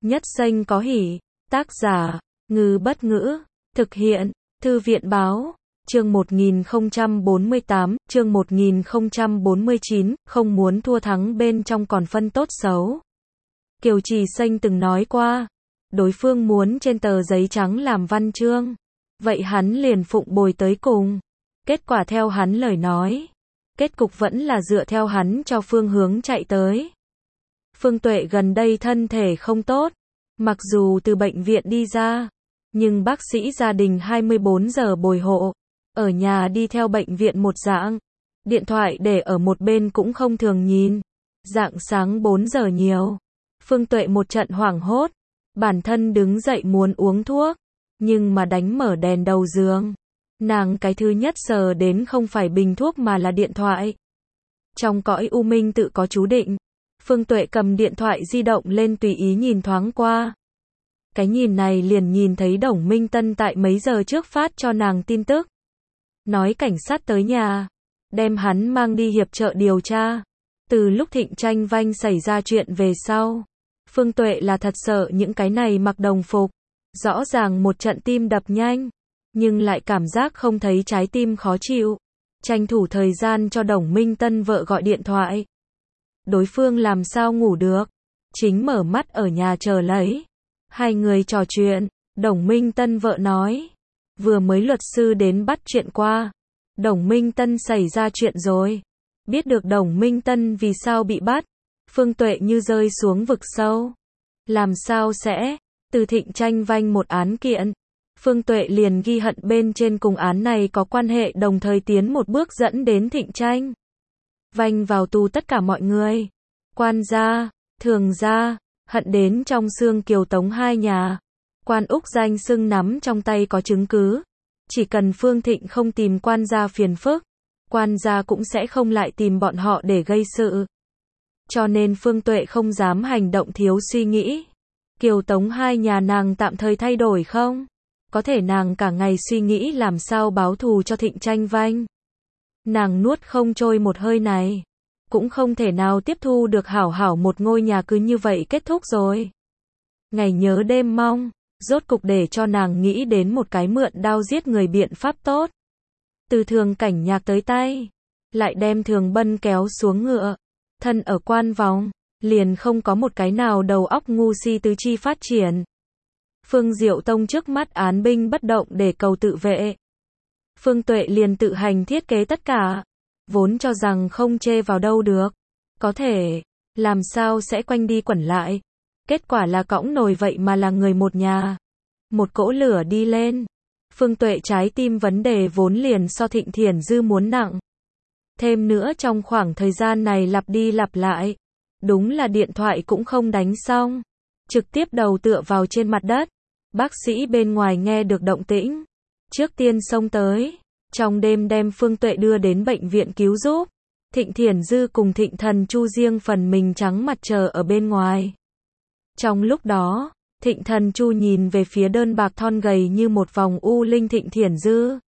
Nhất danh có hỷ. Tác giả, Ngư Bất Ngữ. Thực hiện, Thư viện Báo. Chương 1048, chương 1049, không muốn thua thắng bên trong còn phân tốt xấu. Kiều Trì Xanh từng nói qua, đối phương muốn trên tờ giấy trắng làm văn chương. Vậy hắn liền phụng bồi tới cùng. Kết quả theo hắn lời nói, kết cục vẫn là dựa theo hắn cho phương hướng chạy tới. Phương Tuệ gần đây thân thể không tốt, mặc dù từ bệnh viện đi ra, nhưng bác sĩ gia đình 24 giờ bồi hộ, ở nhà đi theo bệnh viện một dạng, điện thoại để ở một bên cũng không thường nhìn. Rạng sáng 4 giờ nhiều, Phương Tuệ một trận hoảng hốt, bản thân đứng dậy muốn uống thuốc, nhưng mà đánh mở đèn đầu giường, nàng cái thứ nhất sờ đến không phải bình thuốc mà là điện thoại. Trong cõi u minh tự có chú định, Phương Tuệ cầm điện thoại di động lên tùy ý nhìn thoáng qua. Cái nhìn này liền nhìn thấy Đồng Minh Tân tại mấy giờ trước phát cho nàng tin tức. Nói cảnh sát tới nhà, đem hắn mang đi hiệp trợ điều tra. Từ lúc Thịnh Tranh Vanh xảy ra chuyện về sau, Phương Tuệ là thật sợ những cái này mặc đồng phục. Rõ ràng một trận tim đập nhanh, nhưng lại cảm giác không thấy trái tim khó chịu. Tranh thủ thời gian cho Đồng Minh Tân vợ gọi điện thoại. Đối phương làm sao ngủ được, chính mở mắt ở nhà chờ lấy. Hai người trò chuyện, Đồng Minh Tân vợ nói, vừa mới luật sư đến bắt chuyện qua. Đồng Minh Tân xảy ra chuyện rồi. Biết được Đồng Minh Tân vì sao bị bắt, Phương Tuệ như rơi xuống vực sâu. Làm sao sẽ, từ Thịnh Tranh Vanh một án kiện, Phương Tuệ liền ghi hận bên trên cùng án này có quan hệ, đồng thời tiến một bước dẫn đến Thịnh Tranh Vanh vào tù tất cả mọi người. Quan gia, Thường gia, hận đến trong xương Kiều Tống hai nhà. Quan Úc danh xưng nắm trong tay có chứng cứ. Chỉ cần Phương Thịnh không tìm quan gia phiền phức, quan gia cũng sẽ không lại tìm bọn họ để gây sự. Cho nên Phương Tuệ không dám hành động thiếu suy nghĩ. Kiều Tống hai nhà nàng tạm thời thay đổi không? Có thể nàng cả ngày suy nghĩ làm sao báo thù cho Thịnh Tranh Vanh. Nàng nuốt không trôi một hơi này. Cũng không thể nào tiếp thu được hảo hảo một ngôi nhà cứ như vậy kết thúc rồi. Ngày nhớ đêm mong, rốt cục để cho nàng nghĩ đến một cái mượn đao giết người biện pháp tốt. Từ Thường Cảnh Nhạc tới tay, lại đem Thường Bân kéo xuống ngựa. Thân ở quan vòng, liền không có một cái nào đầu óc ngu si tứ chi phát triển. Phương Diệu Tông trước mắt án binh bất động để cầu tự vệ. Phương Tuệ liền tự hành thiết kế tất cả. Vốn cho rằng không chê vào đâu được. Có thể, làm sao sẽ quanh đi quẩn lại. Kết quả là cõng nồi vậy mà là người một nhà. Một cỗ lửa đi lên. Phương Tuệ trái tim vấn đề vốn liền so Thịnh Thiển Dư muốn nặng. Thêm nữa trong khoảng thời gian này lặp đi lặp lại. Đúng là điện thoại cũng không đánh xong. Trực tiếp đầu tựa vào trên mặt đất. Bác sĩ bên ngoài nghe được động tĩnh. Trước tiên xông tới. Trong đêm đem Phương Tuệ đưa đến bệnh viện cứu giúp. Thịnh Thiển Dư cùng Thịnh Thần Chu riêng phần mình trắng mặt chờ ở bên ngoài. Trong lúc đó, Thịnh Thần Chu nhìn về phía đơn bạc thon gầy như một vòng u linh Thịnh Thiển Dư.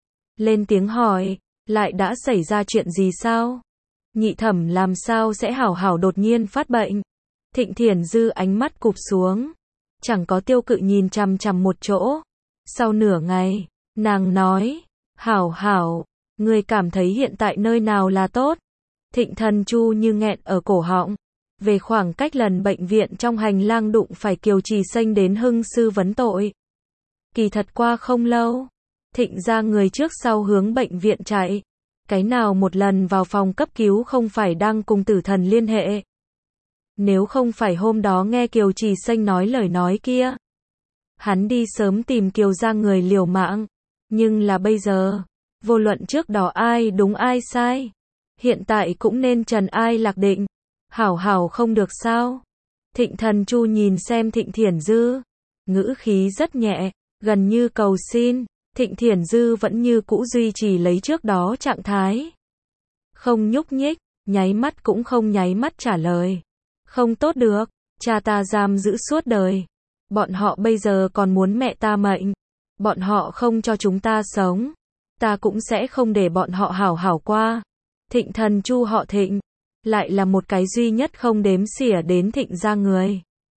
Lên tiếng hỏi, lại đã xảy ra chuyện gì sao? Nhị thẩm làm sao sẽ hảo hảo đột nhiên phát bệnh? Thịnh Thiển Dư ánh mắt cụp xuống. Chẳng có tiêu cự nhìn chằm chằm một chỗ. Sau nửa ngày, nàng nói, hảo hảo, người cảm thấy hiện tại nơi nào là tốt? Thịnh Thần Chu như nghẹn ở cổ họng. Về khoảng cách lần bệnh viện trong hành lang đụng phải Kiều Trì Xanh đến Hưng sư vấn tội. Kỳ thật qua không lâu, Thịnh ra người trước sau hướng bệnh viện chạy. Cái nào một lần vào phòng cấp cứu không phải đang cùng tử thần liên hệ. Nếu không phải hôm đó nghe Kiều Trì Xanh nói lời nói kia, hắn đi sớm tìm Kiều ra người liều mạng. Nhưng là bây giờ, vô luận trước đó ai đúng ai sai, hiện tại cũng nên trần ai lạc định. Hảo hảo không được sao? Thịnh Thần Chu nhìn xem Thịnh Thiển Dư, ngữ khí rất nhẹ, gần như cầu xin. Thịnh Thiển Dư vẫn như cũ duy trì lấy trước đó trạng thái. Không nhúc nhích, nháy mắt cũng không nháy mắt trả lời. Không tốt được, cha ta giam giữ suốt đời. Bọn họ bây giờ còn muốn mẹ ta mệnh. Bọn họ không cho chúng ta sống. Ta cũng sẽ không để bọn họ hảo hảo qua. Thịnh Thần Chu họ Thịnh, lại là một cái duy nhất không đếm xỉa đến Thịnh ra người.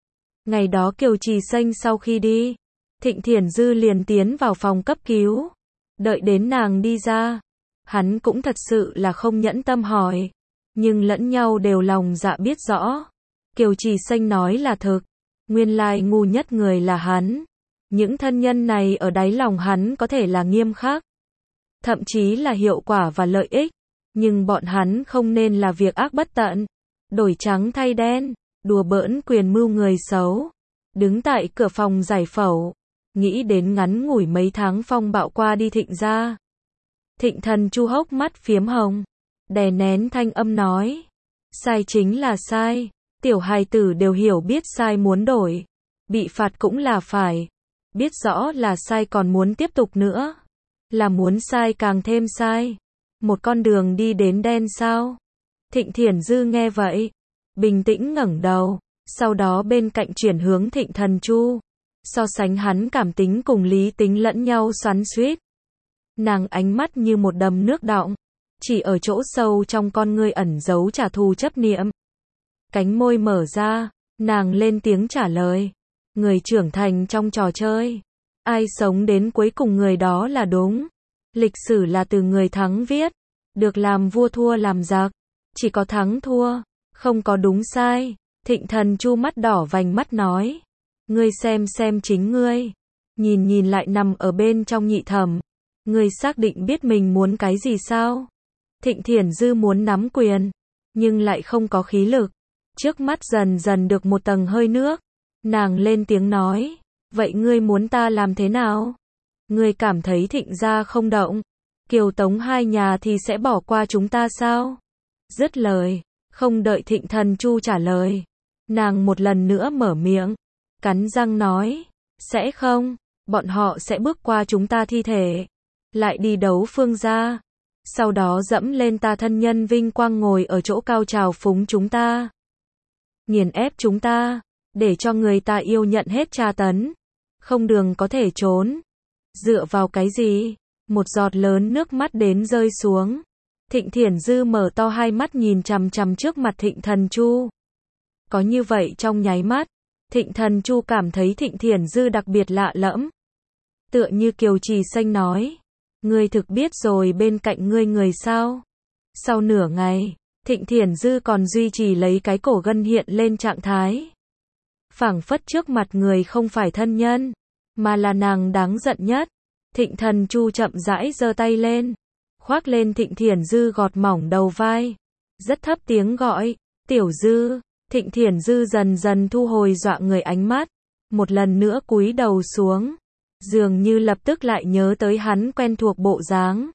Ngày đó Kiều Trì Xanh sau khi đi, Thịnh Thiển Dư liền tiến vào phòng cấp cứu. Đợi đến nàng đi ra, hắn cũng thật sự là không nhẫn tâm hỏi, nhưng lẫn nhau đều lòng dạ biết rõ. Kiều Trì Xanh nói là thực, nguyên lai ngu nhất người là hắn. Những thân nhân này ở đáy lòng hắn có thể là nghiêm khắc, thậm chí là hiệu quả và lợi ích, nhưng bọn hắn không nên là việc ác bất tận, đổi trắng thay đen, đùa bỡn quyền mưu người xấu. Đứng tại cửa phòng giải phẫu, nghĩ đến ngắn ngủi mấy tháng phong bạo qua đi Thịnh gia. Thịnh Thần Chu hốc mắt phiếm hồng, đè nén thanh âm nói, sai chính là sai, tiểu hài tử đều hiểu biết sai muốn đổi, bị phạt cũng là phải, biết rõ là sai còn muốn tiếp tục nữa, là muốn sai càng thêm sai, một con đường đi đến đen sao? Thịnh Thiển Dư nghe vậy, bình tĩnh ngẩng đầu, sau đó bên cạnh chuyển hướng Thịnh Thần Chu, so sánh hắn cảm tính cùng lý tính lẫn nhau xoắn xuýt. Nàng ánh mắt như một đầm nước đọng, chỉ ở chỗ sâu trong con ngươi ẩn giấu trả thù chấp niệm. Cánh môi mở ra, nàng lên tiếng trả lời, người trưởng thành trong trò chơi, ai sống đến cuối cùng người đó là đúng. Lịch sử là từ người thắng viết, được làm vua thua làm giặc, chỉ có thắng thua, không có đúng sai. Thịnh Thần Chu mắt đỏ vành mắt nói, ngươi xem chính ngươi, nhìn lại nằm ở bên trong nhị thẩm, ngươi xác định biết mình muốn cái gì sao? Thịnh Thiển Dư muốn nắm quyền, nhưng lại không có khí lực, trước mắt dần dần được một tầng hơi nước, nàng lên tiếng nói, vậy ngươi muốn ta làm thế nào? Ngươi cảm thấy Thịnh gia không động, Kiều Tống hai nhà thì sẽ bỏ qua chúng ta sao? Dứt lời, không đợi Thịnh Thần Chu trả lời, nàng một lần nữa mở miệng, cắn răng nói, sẽ không, bọn họ sẽ bước qua chúng ta thi thể, lại đi đấu Phương gia, sau đó dẫm lên ta thân nhân vinh quang ngồi ở chỗ cao trào phúng chúng ta, nghiền ép chúng ta, để cho người ta yêu nhận hết tra tấn, không đường có thể trốn. Dựa vào cái gì? Một giọt lớn nước mắt đến rơi xuống. Thịnh Thiển Dư mở to hai mắt nhìn chằm chằm trước mặt Thịnh Thần Chu. Có như vậy trong nháy mắt, Thịnh Thần Chu cảm thấy Thịnh Thiển Dư đặc biệt lạ lẫm. Tựa như Kiều Trì Xanh nói, ngươi thực biết rồi bên cạnh ngươi người sao? Sau nửa ngày, Thịnh Thiển Dư còn duy trì lấy cái cổ gân hiện lên trạng thái. Phảng phất trước mặt người không phải thân nhân, mà là nàng đáng giận nhất. Thịnh Thần Chu chậm rãi giơ tay lên, khoác lên Thịnh Thiển Dư gọt mỏng đầu vai, rất thấp tiếng gọi, tiểu Dư. Thịnh Thiển Dư dần dần thu hồi dọa người ánh mắt, một lần nữa cúi đầu xuống, dường như lập tức lại nhớ tới hắn quen thuộc bộ dáng.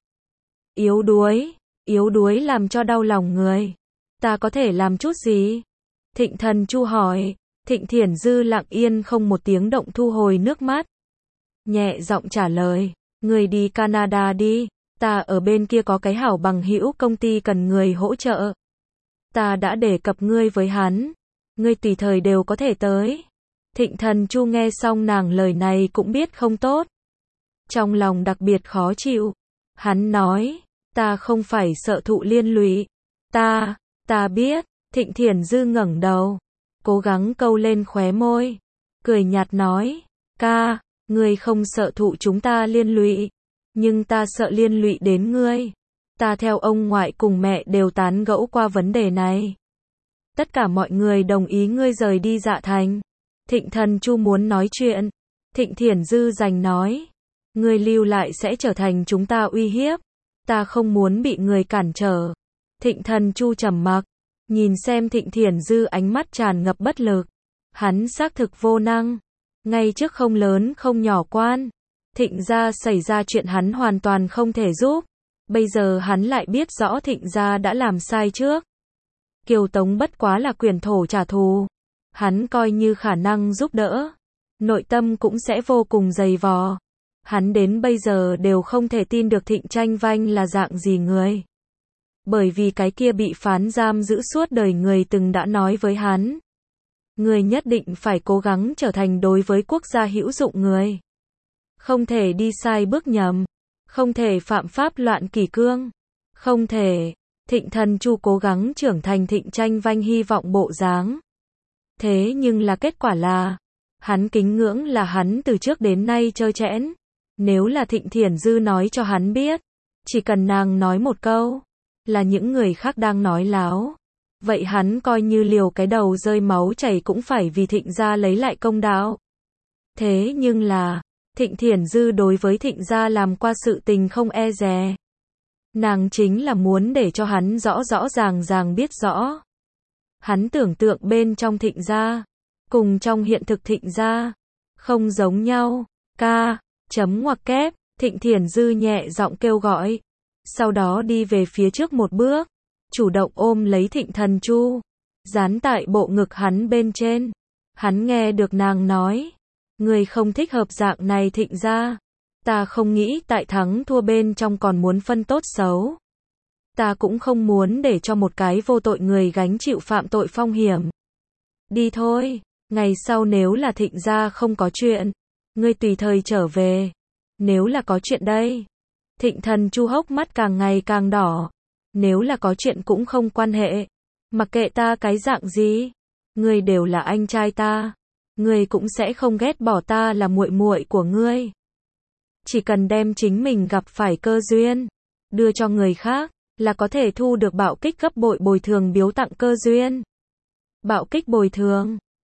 Yếu đuối làm cho đau lòng người. Ta có thể làm chút gì? Thịnh Thần Chu hỏi. Thịnh Thiển Dư lặng yên không một tiếng động thu hồi nước mắt, nhẹ giọng trả lời, người đi Canada đi, ta ở bên kia có cái hảo bằng hữu công ty cần người hỗ trợ. Ta đã đề cập ngươi với hắn, ngươi tùy thời đều có thể tới. Thịnh Thần Chu nghe xong nàng lời này cũng biết không tốt, trong lòng đặc biệt khó chịu. Hắn nói, ta không phải sợ thụ liên lụy. Ta biết. Thịnh Thiển Dư ngẩng đầu, cố gắng câu lên khóe môi, cười nhạt nói, ca, ngươi không sợ thụ chúng ta liên lụy, nhưng ta sợ liên lụy đến ngươi. Ta theo ông ngoại cùng mẹ đều tán gẫu qua vấn đề này. Tất cả mọi người đồng ý ngươi rời đi Dạ Thành. Thịnh Thần Chu muốn nói chuyện. Thịnh Thiển Dư giành nói, ngươi lưu lại sẽ trở thành chúng ta uy hiếp. Ta không muốn bị người cản trở. Thịnh Thần Chu trầm mặc, nhìn xem Thịnh Thiển Dư ánh mắt tràn ngập bất lực. Hắn xác thực vô năng, ngay trước không lớn không nhỏ quan. Thịnh gia xảy ra chuyện hắn hoàn toàn không thể giúp. Bây giờ hắn lại biết rõ Thịnh gia đã làm sai trước. Kiều Tống bất quá là quyền thổ trả thù. Hắn coi như khả năng giúp đỡ, nội tâm cũng sẽ vô cùng dày vò. Hắn đến bây giờ đều không thể tin được Thịnh Tranh Vanh là dạng gì người. Bởi vì cái kia bị phán giam giữ suốt đời người từng đã nói với hắn. Người nhất định phải cố gắng trở thành đối với quốc gia hữu dụng người. Không thể đi sai bước nhầm. Không thể phạm pháp loạn kỷ cương. Không thể. Thịnh Thần Chu cố gắng trưởng thành Thịnh Tranh Vanh hy vọng bộ dáng. Thế nhưng là kết quả là, hắn kính ngưỡng là hắn từ trước đến nay trơ trẽn. Nếu là Thịnh Thiển Dư nói cho hắn biết, chỉ cần nàng nói một câu, là những người khác đang nói láo. Vậy hắn coi như liều cái đầu rơi máu chảy cũng phải vì Thịnh gia lấy lại công đạo. Thế nhưng là, Thịnh Thiển Dư đối với Thịnh gia làm qua sự tình không e dè. Nàng chính là muốn để cho hắn rõ rõ ràng ràng biết rõ. Hắn tưởng tượng bên trong Thịnh gia, cùng trong hiện thực Thịnh gia, không giống nhau. Chấm ngoặc kép, Thịnh Thiển Dư nhẹ giọng kêu gọi. Sau đó đi về phía trước một bước, chủ động ôm lấy Thịnh Thần Chu, dán tại bộ ngực hắn bên trên. Hắn nghe được nàng nói, người không thích hợp dạng này Thịnh gia. Ta không nghĩ tại thắng thua bên trong còn muốn phân tốt xấu. Ta cũng không muốn để cho một cái vô tội người gánh chịu phạm tội phong hiểm. Đi thôi, ngày sau nếu là Thịnh gia không có chuyện, ngươi tùy thời trở về. Nếu là có chuyện đây. Thịnh Thần Chu hốc mắt càng ngày càng đỏ. Nếu là có chuyện cũng không quan hệ. Mặc kệ ta cái dạng gì, ngươi đều là anh trai ta. Ngươi cũng sẽ không ghét bỏ ta là muội muội của ngươi. Chỉ cần đem chính mình gặp phải cơ duyên, đưa cho người khác, là có thể thu được bạo kích gấp bội bồi thường biếu tặng cơ duyên. Bạo kích bồi thường.